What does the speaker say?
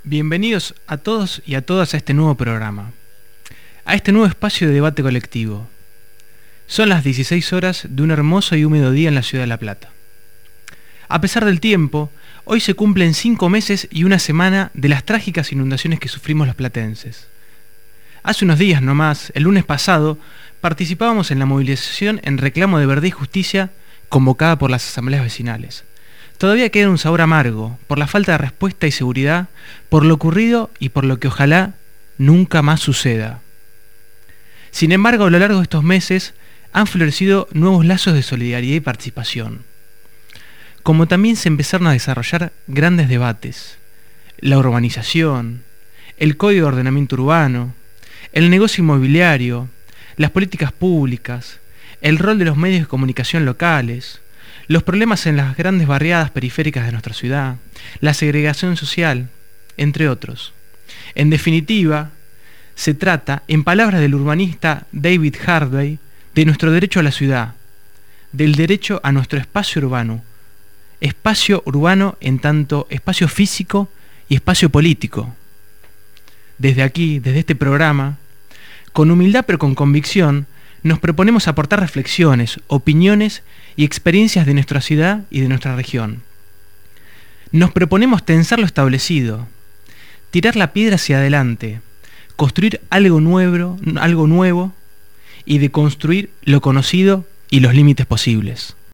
Bienvenidos a todos y a todas a este nuevo programa, a este nuevo espacio de debate colectivo. Son las 16 horas de un hermoso y húmedo día en la ciudad de La Plata. A pesar del tiempo, hoy se cumplen 5 meses y una semana de las trágicas inundaciones que sufrimos los platenses. Hace unos días nomás, el lunes pasado, participábamos en la movilización en reclamo de verdad y justicia convocada por las asambleas vecinales. Todavía queda un sabor amargo por la falta de respuesta y seguridad, por lo ocurrido y por lo que ojalá nunca más suceda. Sin embargo, a lo largo de estos meses han florecido nuevos lazos de solidaridad y participación. Como también se empezaron a desarrollar grandes debates: la urbanización, el Código de Ordenamiento Urbano, el negocio inmobiliario, las políticas públicas, el rol de los medios de comunicación locales, los problemas en las grandes barriadas periféricas de nuestra ciudad, la segregación social, entre otros. En definitiva, se trata, en palabras del urbanista David Harvey, de nuestro derecho a la ciudad, del derecho a nuestro espacio urbano en tanto espacio físico y espacio político. Desde aquí, desde este programa, con humildad pero con convicción, nos proponemos aportar reflexiones, opiniones y experiencias de nuestra ciudad y de nuestra región. Nos proponemos tensar lo establecido, tirar la piedra hacia adelante, construir algo nuevo y deconstruir lo conocido y los límites posibles.